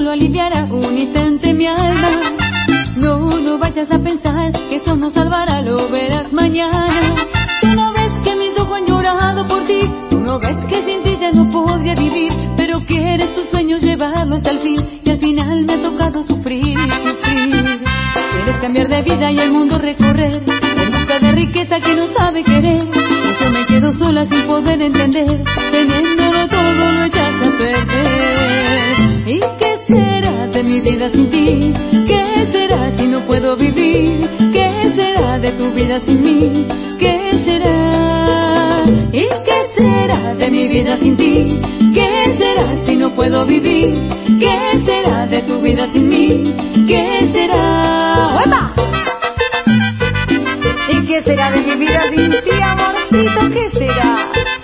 solo aliviará un instante mi alma. No, no vayas a pensar que eso nos salvará, lo verás mañana. Tú no ves que mis ojos han llorado por ti, tú no ves que sin ti ya no podría vivir, pero quieres tus sueños llevarlo hasta el fin, y al final me ha tocado sufrir, sufrir. Quieres cambiar de vida y el mundo recorrer, en busca de riqueza que no sabe querer. Y yo me quedo sola sin poder entender, teniéndolo todo lo echas a perder. ¿Y qué será de mi vida sin ti? ¿Qué será si no puedo vivir? ¿Qué será de tu vida sin mí? ¿Qué será? ¿Y qué será de mi vida sin ti? ¿Qué será si no puedo vivir? ¿Qué será de tu vida sin mí? ¿Qué será? ¡Uepa! ¿Y qué será de mi vida sin ti, amorcito? ¿Qué será?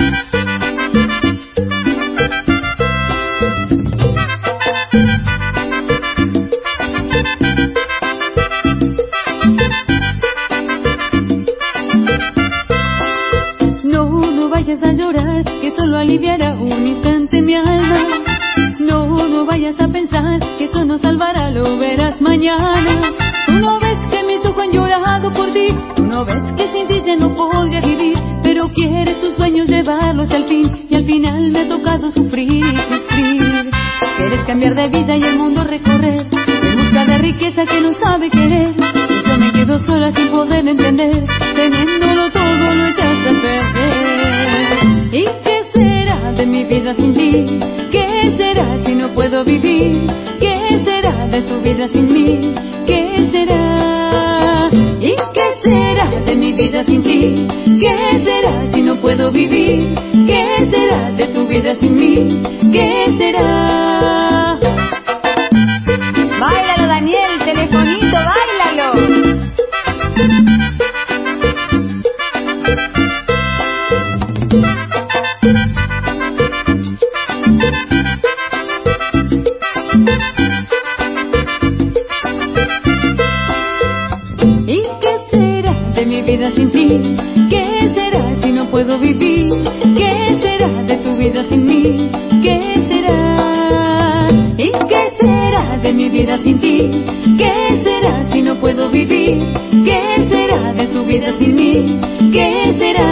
No, no vayas a llorar, que solo aliviará un instante mi alma. No, no vayas a pensar que eso nos salvará, lo verás mañana. Tú no ves que mis ojos han llorado por ti, tú no ves que sin ti ya no podría vivir, pero quieres tus sueños llevarlos al fin, y al final me ha tocado sufrir, sufrir. Quieres cambiar de vida y el mundo recorrer, en busca de riqueza que no sabe querer. Y yo me quedo sola sin poder entender, teniéndolo todo lo echas a perder. ¿Y qué será de mi vida sin ti? ¿Qué será si no puedo vivir? ¿Qué será de tu vida sin mí? ¿Qué será? ¿Y qué será de mi vida sin ti? ¿Qué será si no puedo vivir? ¿Qué será de tu vida sin mí? ¿Qué será? Báilalo, Daniel, telefonito, báilalo. ¿Y qué será de mi vida sin ti? ¿Qué será si no puedo vivir? ¿Qué será de tu vida sin mí? ¿Qué será? ¿Y qué será de mi vida sin ti? ¿Qué será si no puedo vivir? ¿Qué será de tu vida sin mí? ¿Qué será?